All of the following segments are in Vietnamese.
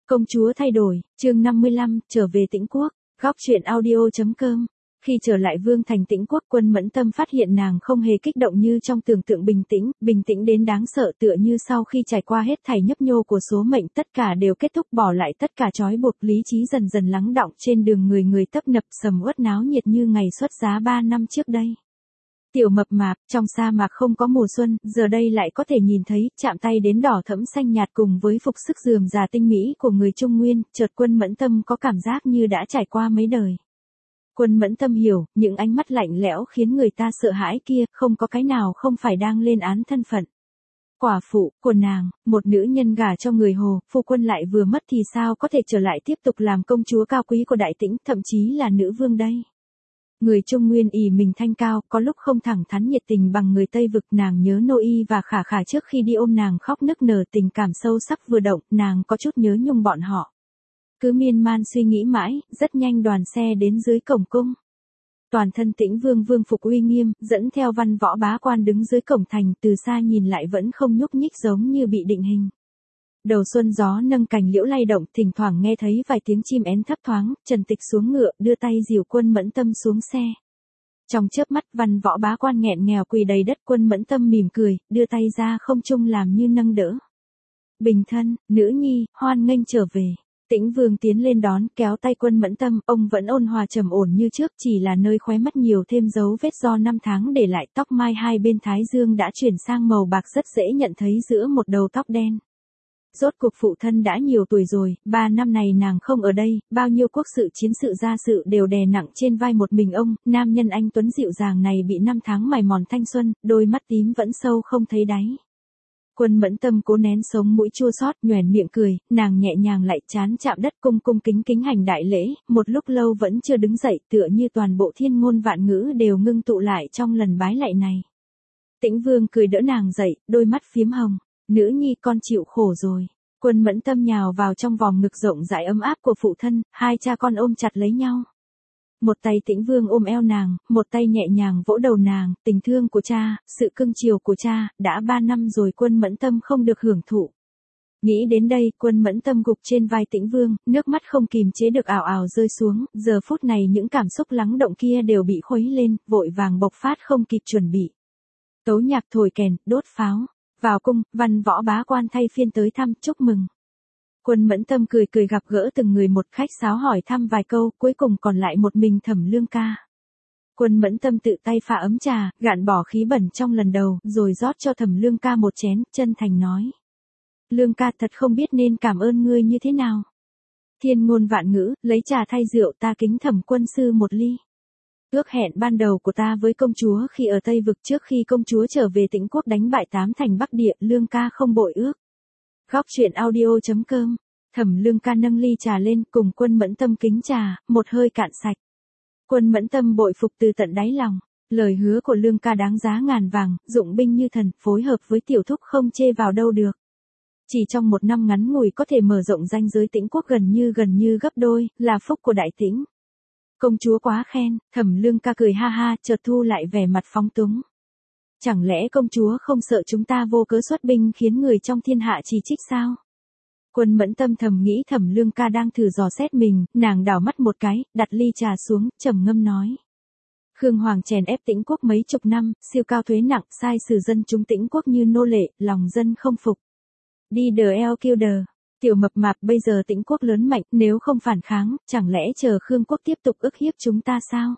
Công chúa thay đổi, chương 55, trở về Tĩnh Quốc, góc truyện audio.com. Khi trở lại Vương thành Tĩnh Quốc, Quân Mẫn Tâm phát hiện nàng không hề kích động như trong tưởng tượng bình tĩnh đến đáng sợ, tựa như sau khi trải qua hết thảy nhấp nhô của số mệnh, tất cả đều kết thúc, bỏ lại tất cả trói buộc, lý trí dần dần lắng đọng, trên đường người tấp nập, sầm uất náo nhiệt như ngày xuất giá 3 năm trước đây. Tiểu mập mạp, trong sa mạc không có mùa xuân, giờ đây lại có thể nhìn thấy, chạm tay đến đỏ thẫm xanh nhạt cùng với phục sức rườm rà tinh mỹ của người Trung Nguyên, chợt Quân Mẫn Tâm có cảm giác như đã trải qua mấy đời. Quân Mẫn Tâm hiểu, những ánh mắt lạnh lẽo khiến người ta sợ hãi kia, không có cái nào không phải đang lên án thân phận. Quả phụ của nàng, một nữ nhân gả cho người Hồ, phu quân lại vừa mất thì sao có thể trở lại tiếp tục làm công chúa cao quý của Đại Tĩnh, thậm chí là nữ vương đây. Người Trung Nguyên ỷ mình thanh cao, có lúc không thẳng thắn nhiệt tình bằng người Tây vực, nàng nhớ Nô Y và Khả Khả trước khi đi ôm nàng khóc nức nở, tình cảm sâu sắc vừa động, nàng có chút nhớ nhung bọn họ. Cứ miên man suy nghĩ mãi, rất nhanh đoàn xe đến dưới cổng cung. Toàn thân Tĩnh Vương vương phục uy nghiêm, dẫn theo văn võ bá quan đứng dưới cổng thành, từ xa nhìn lại vẫn không nhúc nhích, giống như bị định hình. Đầu xuân gió nâng cành liễu lay động, thỉnh thoảng nghe thấy vài tiếng chim én thấp thoáng, Trần Tịch xuống ngựa, đưa tay dìu Quân Mẫn Tâm xuống xe. Trong chớp mắt, văn võ bá quan nghẹn ngào quỳ đầy đất, Quân Mẫn Tâm mỉm cười, đưa tay ra không trung làm như nâng đỡ. Bình thân, nữ nhi, hoan nghênh trở về. Tĩnh Vương tiến lên đón, kéo tay Quân Mẫn Tâm, ông vẫn ôn hòa trầm ổn như trước, chỉ là nơi khóe mắt nhiều thêm dấu vết do năm tháng để lại, tóc mai hai bên thái dương đã chuyển sang màu bạc, rất dễ nhận thấy giữa một đầu tóc đen. Rốt cuộc phụ thân đã nhiều tuổi rồi, 3 năm này nàng không ở đây, bao nhiêu quốc sự chiến sự gia sự đều đè nặng trên vai một mình ông, nam nhân anh tuấn dịu dàng này bị năm tháng mài mòn thanh xuân, đôi mắt tím vẫn sâu không thấy đáy. Quân Mẫn Tâm cố nén sống mũi chua xót, nhoẻn miệng cười, nàng nhẹ nhàng lại trán chạm đất, cung kính hành đại lễ, một lúc lâu vẫn chưa đứng dậy, tựa như toàn bộ thiên ngôn vạn ngữ đều ngưng tụ lại trong lần bái lạy này. Tĩnh Vương cười đỡ nàng dậy, đôi mắt phiếm hồng. Nữ nhi, con chịu khổ rồi. Quân Mẫn Tâm nhào vào trong vòng ngực rộng rãi ấm áp của phụ thân, hai cha con ôm chặt lấy nhau. Một tay Tĩnh Vương ôm eo nàng, một tay nhẹ nhàng vỗ đầu nàng, tình thương của cha, sự cưng chiều của cha, đã 3 năm rồi Quân Mẫn Tâm không được hưởng thụ. Nghĩ đến đây, Quân Mẫn Tâm gục trên vai Tĩnh Vương, nước mắt không kìm chế được ào ào rơi xuống, giờ phút này những cảm xúc lắng động kia đều bị khuấy lên, vội vàng bộc phát không kịp chuẩn bị. Tấu nhạc thổi kèn, đốt pháo. Vào cung, văn võ bá quan thay phiên tới thăm, chúc mừng. Quân Mẫn Tâm cười gặp gỡ từng người một, khách sáo hỏi thăm vài câu, cuối cùng còn lại một mình Thẩm Lương Ca. Quân Mẫn Tâm tự tay pha ấm trà, gạn bỏ khí bẩn trong lần đầu, rồi rót cho Thẩm Lương Ca một chén, chân thành nói. Lương ca, thật không biết nên cảm ơn ngươi như thế nào. Thiên ngôn vạn ngữ, lấy trà thay rượu, ta kính Thẩm quân sư một ly. Ước hẹn ban đầu của ta với công chúa khi ở Tây Vực, trước khi công chúa trở về Tĩnh Quốc đánh bại 8 thành Bắc Địa, Lương ca không bội ước. Góc truyện audio.com. Thẩm Lương Ca nâng ly trà lên, cùng Quân Mẫn Tâm kính trà, một hơi cạn sạch. Quân Mẫn Tâm bội phục từ tận đáy lòng, lời hứa của Lương ca đáng giá ngàn vàng, dụng binh như thần, phối hợp với tiểu thúc không chê vào đâu được. Chỉ trong 1 năm ngắn ngủi có thể mở rộng ranh giới Tĩnh Quốc gần như gấp đôi, là phúc của Đại Tĩnh. Công chúa quá khen, Thẩm Lương Ca cười ha ha, chợt thu lại vẻ mặt phóng túng. Chẳng lẽ công chúa không sợ chúng ta vô cớ xuất binh khiến người trong thiên hạ chỉ trích sao? Quân Mẫn Tâm thầm nghĩ Thẩm Lương Ca đang thử dò xét mình, nàng đảo mắt một cái, đặt ly trà xuống, trầm ngâm nói. Khương Hoàng chèn ép Tĩnh Quốc mấy chục năm, siêu cao thuế nặng, sai sử dân chúng Tĩnh Quốc như nô lệ, lòng dân không phục. Đi đờ eo kêu đờ. Tiểu mập mạp, bây giờ Tĩnh Quốc lớn mạnh, nếu không phản kháng, chẳng lẽ chờ Khương Quốc tiếp tục ức hiếp chúng ta sao?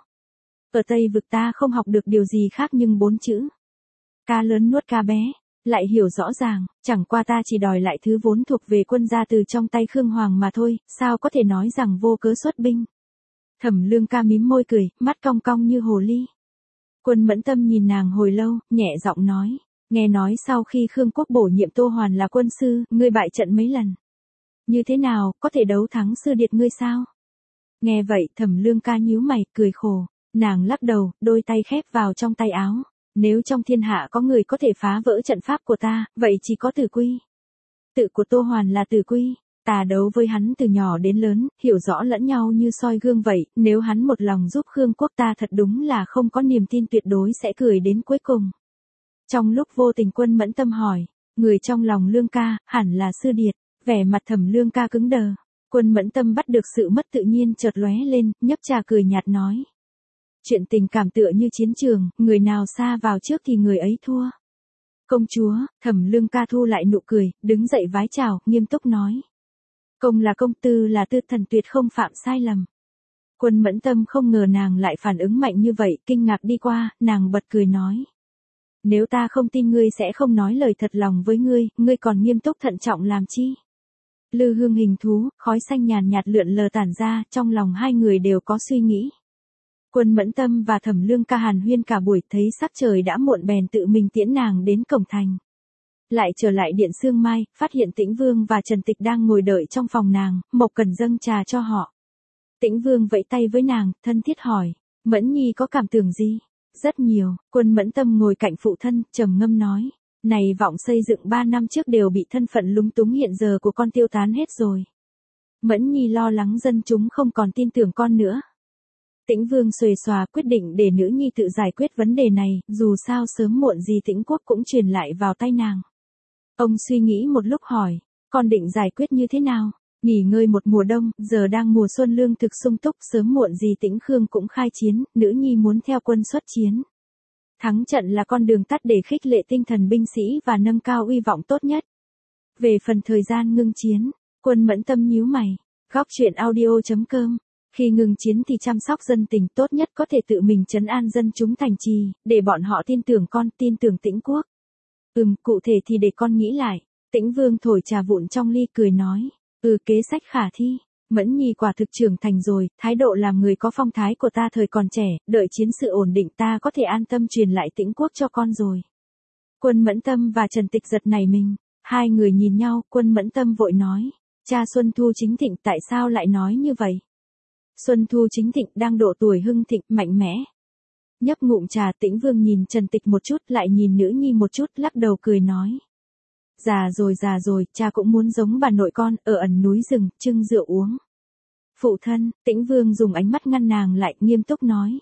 Ở Tây Vực ta không học được điều gì khác nhưng 4 chữ. Ca lớn nuốt ca bé, lại hiểu rõ ràng, chẳng qua ta chỉ đòi lại thứ vốn thuộc về quân gia từ trong tay Khương Hoàng mà thôi, sao có thể nói rằng vô cớ xuất binh. Thẩm Lương Ca mím môi cười, mắt cong cong như hồ ly. Quân Mẫn Tâm nhìn nàng hồi lâu, nhẹ giọng nói, nghe nói sau khi Khương Quốc bổ nhiệm Tô Hoàn là quân sư, ngươi bại trận mấy lần. Như thế nào, có thể đấu thắng sư điệt ngươi sao? Nghe vậy, Thẩm Lương Ca nhíu mày, cười khổ, nàng lắc đầu, đôi tay khép vào trong tay áo. Nếu trong thiên hạ có người có thể phá vỡ trận pháp của ta, vậy chỉ có Tử Quy. Tự của Tô Hoàn là Tử Quy, ta đấu với hắn từ nhỏ đến lớn, hiểu rõ lẫn nhau như soi gương vậy, nếu hắn một lòng giúp Khương Quốc ta thật đúng là không có niềm tin tuyệt đối sẽ cười đến cuối cùng. Trong lúc vô tình Quân Mẫn Tâm hỏi, người trong lòng Lương ca, hẳn là sư điệt. Vẻ mặt Thẩm Lương Ca cứng đờ, Quân Mẫn Tâm bắt được sự mất tự nhiên chợt lóe lên, nhấp trà cười nhạt nói. Chuyện tình cảm tựa như chiến trường, người nào xa vào trước thì người ấy thua. Công chúa, Thẩm Lương Ca thu lại nụ cười, đứng dậy vái chào, nghiêm túc nói. Công là công, tư là tư, thần tuyệt không phạm sai lầm. Quân Mẫn Tâm không ngờ nàng lại phản ứng mạnh như vậy, kinh ngạc đi qua, nàng bật cười nói. Nếu ta không tin ngươi sẽ không nói lời thật lòng với ngươi còn nghiêm túc thận trọng làm chi? Lư hương hình thú, khói xanh nhàn nhạt lượn lờ tản ra, trong lòng hai người đều có suy nghĩ. Quân Mẫn Tâm và Thẩm Lương Ca hàn huyên cả buổi, thấy sắc trời đã muộn bèn tự mình tiễn nàng đến cổng thành. Lại trở lại điện Sương Mai, phát hiện Tĩnh Vương và Trần Tịch đang ngồi đợi trong phòng nàng, Mộc Cần dâng trà cho họ. Tĩnh Vương vẫy tay với nàng, thân thiết hỏi, Mẫn Nhi có cảm tưởng gì? Rất nhiều. Quân Mẫn Tâm ngồi cạnh phụ thân, trầm ngâm nói, này vọng xây dựng 3 năm trước đều bị thân phận lúng túng hiện giờ của con tiêu tán hết rồi. Mẫn Nhi lo lắng dân chúng không còn tin tưởng con nữa. Tĩnh Vương xuề xòa quyết định để nữ nhi tự giải quyết vấn đề này, dù sao sớm muộn gì Tĩnh Quốc cũng truyền lại vào tay nàng. Ông suy nghĩ một lúc hỏi, con định giải quyết như thế nào? Nghỉ ngơi một mùa đông, giờ đang mùa xuân lương thực sung túc, sớm muộn gì Tĩnh Khương cũng khai chiến, nữ nhi muốn theo quân xuất chiến. Thắng trận là con đường tắt để khích lệ tinh thần binh sĩ và nâng cao uy vọng tốt nhất. Về phần thời gian ngưng chiến, Quân Mẫn Tâm nhíu mày. Góc truyện audio.com. Khi ngừng chiến thì chăm sóc dân tình, tốt nhất có thể tự mình trấn an dân chúng thành trì, để bọn họ tin tưởng con, tin tưởng Tĩnh Quốc. Cụ thể thì để con nghĩ lại. Tĩnh Vương thổi trà vụn trong ly cười nói. Kế sách khả thi. Mẫn Nhi quả thực trưởng thành rồi, thái độ làm người có phong thái của ta thời còn trẻ, đợi chiến sự ổn định ta có thể an tâm truyền lại Tĩnh Quốc cho con rồi. Quân Mẫn Tâm và Trần Tịch giật nảy mình, hai người nhìn nhau, Quân Mẫn Tâm vội nói, cha Xuân Thu Chính Thịnh tại sao lại nói như vậy? Xuân Thu Chính Thịnh đang độ tuổi hưng thịnh, mạnh mẽ. Nhấp ngụm trà, Tĩnh Vương nhìn Trần Tịch một chút, lại nhìn nữ nhi một chút, lắc đầu cười nói. Già rồi, cha cũng muốn giống bà nội con, ở ẩn núi rừng, trưng rượu uống. Phụ thân, Tĩnh Vương dùng ánh mắt ngăn nàng lại, nghiêm túc nói.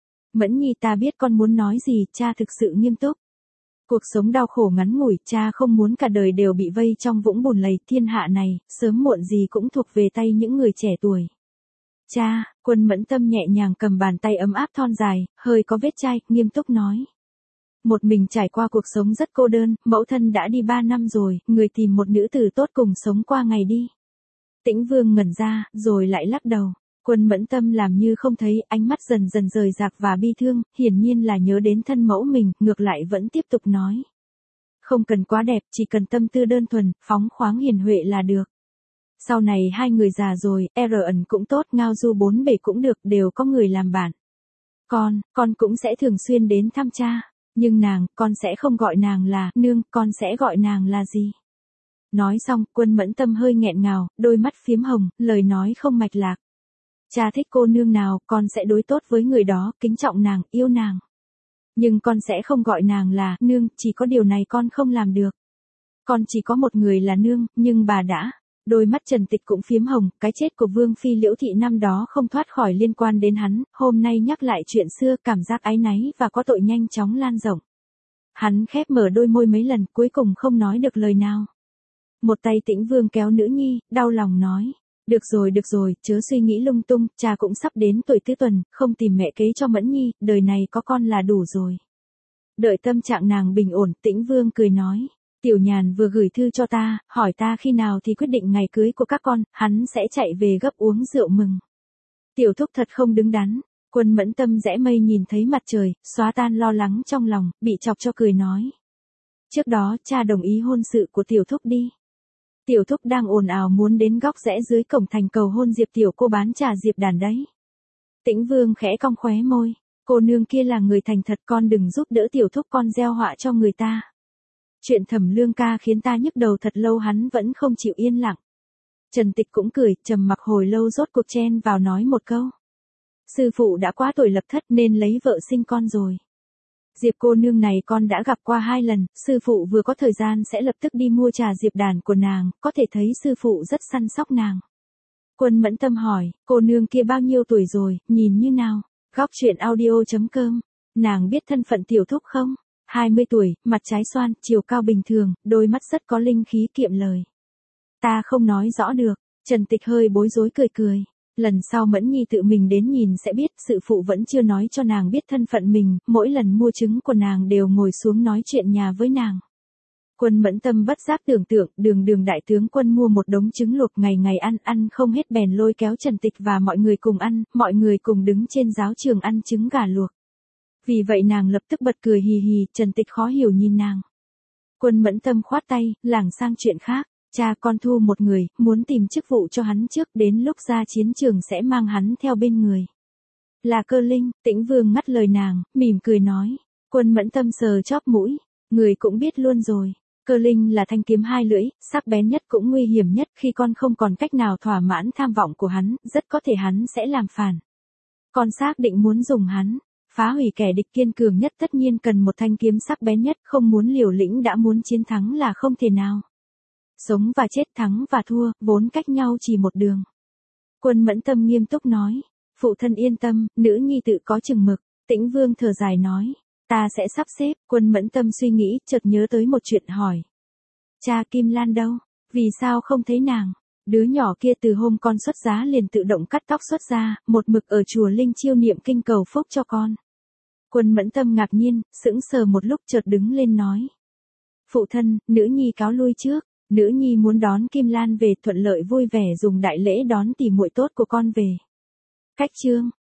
Mẫn Nhi ta biết con muốn nói gì, cha thực sự nghiêm túc. Cuộc sống đau khổ ngắn ngủi, cha không muốn cả đời đều bị vây trong vũng bùn lầy, thiên hạ này, sớm muộn gì cũng thuộc về tay những người trẻ tuổi. Cha, Quân Mẫn Tâm nhẹ nhàng cầm bàn tay ấm áp thon dài, hơi có vết chai, nghiêm túc nói. Một mình trải qua cuộc sống rất cô đơn, mẫu thân đã đi 3 năm rồi, người tìm một nữ tử tốt cùng sống qua ngày đi. Tĩnh Vương ngẩn ra, rồi lại lắc đầu. Quân Mẫn Tâm làm như không thấy, ánh mắt dần dần rời rạc và bi thương, hiển nhiên là nhớ đến thân mẫu mình, ngược lại vẫn tiếp tục nói. Không cần quá đẹp, chỉ cần tâm tư đơn thuần, phóng khoáng hiền huệ là được. Sau này hai người già rồi, ẩn cũng tốt, ngao du bốn bể cũng được, đều có người làm bạn. Con cũng sẽ thường xuyên đến thăm cha. Nhưng con sẽ không gọi nàng là nương, con sẽ gọi nàng là gì? Nói xong, Quân Mẫn Tâm hơi nghẹn ngào, đôi mắt phiếm hồng, lời nói không mạch lạc. Cha thích cô nương nào, con sẽ đối tốt với người đó, kính trọng nàng, yêu nàng. Nhưng con sẽ không gọi nàng là nương, chỉ có điều này con không làm được. Con chỉ có một người là nương, nhưng bà đã. Đôi mắt Trần Tịch cũng phiếm hồng, cái chết của Vương Phi Liễu Thị năm đó không thoát khỏi liên quan đến hắn, hôm nay nhắc lại chuyện xưa, cảm giác áy náy và có tội nhanh chóng lan rộng. Hắn khép mở đôi môi mấy lần, cuối cùng không nói được lời nào. Một tay Tĩnh Vương kéo nữ nhi, đau lòng nói. Được rồi, chớ suy nghĩ lung tung, cha cũng sắp đến tuổi tứ tuần, không tìm mẹ kế cho Mẫn Nhi, đời này có con là đủ rồi. Đợi tâm trạng nàng bình ổn, Tĩnh Vương cười nói. Tiểu Nhàn vừa gửi thư cho ta, hỏi ta khi nào thì quyết định ngày cưới của các con, hắn sẽ chạy về gấp uống rượu mừng. Tiểu thúc thật không đứng đắn. Quân Mẫn Tâm rẽ mây nhìn thấy mặt trời, xóa tan lo lắng trong lòng, bị chọc cho cười nói. Trước đó cha đồng ý hôn sự của tiểu thúc đi. Tiểu thúc đang ồn ào muốn đến góc rẽ dưới cổng thành cầu hôn Diệp tiểu cô bán trà Diệp Đàn đấy. Tĩnh Vương khẽ cong khóe môi, cô nương kia là người thành thật, con đừng giúp đỡ tiểu thúc con gieo họa cho người ta. Chuyện Thẩm Lương Ca khiến ta nhức đầu thật lâu, hắn vẫn không chịu yên lặng. Trần Tịch cũng cười, trầm mặc hồi lâu rốt cuộc chen vào nói một câu. Sư phụ đã quá tuổi lập thất nên lấy vợ sinh con rồi. Diệp cô nương này con đã gặp qua 2 lần, sư phụ vừa có thời gian sẽ lập tức đi mua trà Diệp Đàn của nàng, có thể thấy sư phụ rất săn sóc nàng. Quân Mẫn Tâm hỏi, cô nương kia bao nhiêu tuổi rồi, nhìn như nào? Góc truyện audio.com. Nàng biết thân phận tiểu thúc không? 20 tuổi, mặt trái xoan, chiều cao bình thường, đôi mắt rất có linh khí, kiệm lời. Ta không nói rõ được, Trần Tịch hơi bối rối cười cười. Lần sau Mẫn Nhi tự mình đến nhìn sẽ biết, sự phụ vẫn chưa nói cho nàng biết thân phận mình, mỗi lần mua trứng của nàng đều ngồi xuống nói chuyện nhà với nàng. Quân Mẫn Tâm bất giác tưởng tượng, đường đại tướng quân mua một đống trứng luộc ngày ngày ăn không hết bèn lôi kéo Trần Tịch và mọi người cùng ăn, mọi người cùng đứng trên giáo trường ăn trứng gà luộc. Vì vậy nàng lập tức bật cười hì hì, Trần Tịch khó hiểu nhìn nàng. Quân Mẫn Tâm khoát tay, lảng sang chuyện khác. Cha con thu một người, muốn tìm chức vụ cho hắn trước, đến lúc ra chiến trường sẽ mang hắn theo bên người. Là Cơ Linh. Tĩnh Vương ngắt lời nàng, mỉm cười nói. Quân Mẫn Tâm sờ chóp mũi. Người cũng biết luôn rồi. Cơ Linh là thanh kiếm hai lưỡi, sắc bén nhất cũng nguy hiểm nhất, khi con không còn cách nào thỏa mãn tham vọng của hắn, rất có thể hắn sẽ làm phản. Con xác định muốn dùng hắn, phá hủy kẻ địch kiên cường nhất, tất nhiên cần một thanh kiếm sắc bén nhất, không muốn liều lĩnh đã muốn chiến thắng là không thể nào. Sống và chết, thắng và thua, vốn cách nhau chỉ một đường. Quân Mẫn Tâm nghiêm túc nói. Phụ thân yên tâm, nữ nhi tự có chừng mực. Tĩnh Vương thở dài nói. Ta sẽ sắp xếp. Quân Mẫn Tâm suy nghĩ, chợt nhớ tới một chuyện hỏi. Cha Kim Lan đâu? Vì sao không thấy nàng? Đứa nhỏ kia từ hôm con xuất giá liền tự động cắt tóc xuất ra, một mực ở chùa Linh Chiêu niệm kinh cầu phúc cho con. Quân Mẫn Tâm ngạc nhiên, sững sờ một lúc chợt đứng lên nói. Phụ thân, nữ nhi cáo lui trước. Nữ nhi muốn đón Kim Lan về, thuận lợi vui vẻ dùng đại lễ đón tỷ muội tốt của con về. Cách chương